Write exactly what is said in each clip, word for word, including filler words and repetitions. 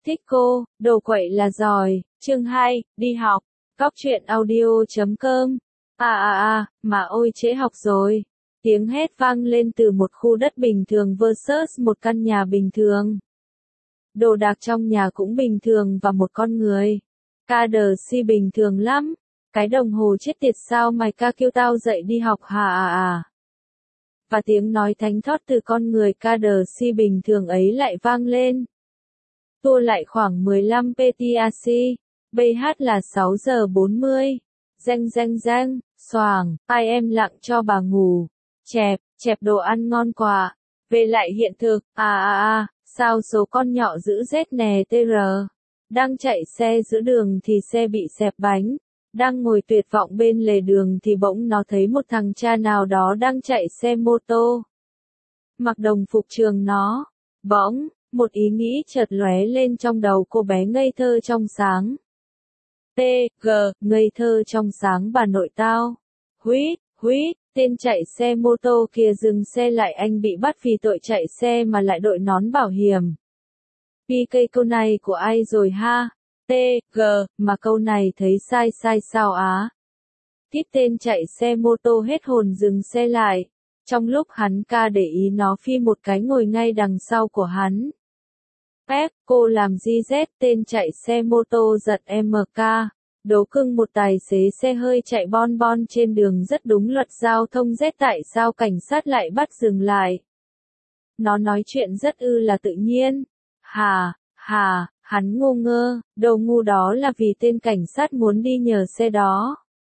Thích cô, đồ quậy là giỏi, chương hai, đi học, Cóc truyện audio chấm com. À à à, mà ôi trễ học rồi. Tiếng hét vang lên từ một khu đất bình thường versus một căn nhà bình thường. Đồ đạc trong nhà cũng bình thường và một con người. Ca đờ si bình thường lắm. Cái đồng hồ chết tiệt sao mày ca kêu tao dậy đi học hả à à. Và tiếng nói thánh thót từ con người ca đờ si bình thường ấy lại vang lên. Tua lại khoảng mười lăm pê tê a xê, bê hát là sáu giờ bốn mươi. Reng reng reng, xoàng, ai em lặng cho bà ngủ. Chẹp, chẹp đồ ăn ngon quá. Về lại hiện thực, à à à, sao số con nhỏ giữ Z nè tê rờ. Đang chạy xe giữa đường thì xe bị xẹp bánh. Đang ngồi tuyệt vọng bên lề đường thì bỗng nó thấy một thằng cha nào đó đang chạy xe mô tô. Mặc đồng phục trường nó. Bỗng, một ý nghĩ chợt lóe lên trong đầu cô bé ngây thơ trong sáng. T, G, ngây thơ trong sáng bà nội tao. Huýt, huýt, tên chạy xe mô tô kia dừng xe lại, anh bị bắt vì tội chạy xe mà lại đội nón bảo hiểm. pê ca câu này của ai rồi ha? T, G, mà câu này thấy sai sai sao á? Tiếp tên chạy xe mô tô hết hồn dừng xe lại. Trong lúc hắn ca để ý nó phi một cái ngồi ngay đằng sau của hắn. Pep, cô làm gì Z, tên chạy xe mô tô giật em ca. Đố cưng một tài xế xe hơi chạy bon bon trên đường rất đúng luật giao thông Z, tại sao cảnh sát lại bắt dừng lại? Nó nói chuyện rất ư là tự nhiên. Hà, hà, hắn ngu ngơ, đầu ngu đó là vì tên cảnh sát muốn đi nhờ xe đó.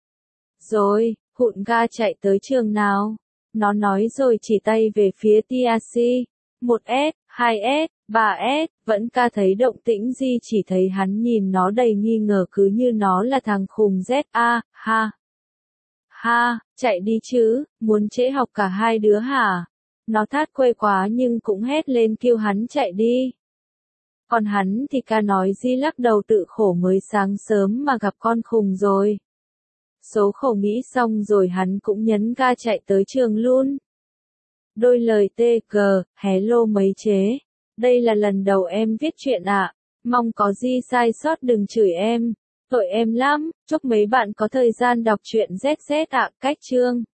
Rồi, hụn ga chạy tới trường nào? Nó nói rồi chỉ tay về phía tê a xê. một S, hai S, ba S, vẫn ca thấy động tĩnh gì, chỉ thấy hắn nhìn nó đầy nghi ngờ cứ như nó là thằng khùng Z. A, ha. Ha, chạy đi chứ, muốn trễ học cả hai đứa hả? Nó thát quê quá nhưng cũng hét lên kêu hắn chạy đi. Còn hắn thì ca nói gì lắc đầu tự khổ, mới sáng sớm mà gặp con khùng rồi. Số khổ nghĩ xong rồi hắn cũng nhấn ga chạy tới trường luôn. Đôi lời tê gờ, hello mấy chế. Đây là lần đầu em viết truyện ạ. À. Mong có gì sai sót đừng chửi em. Tội em lắm. Chúc mấy bạn có thời gian đọc truyện Z Z ạ. À. Cách chương.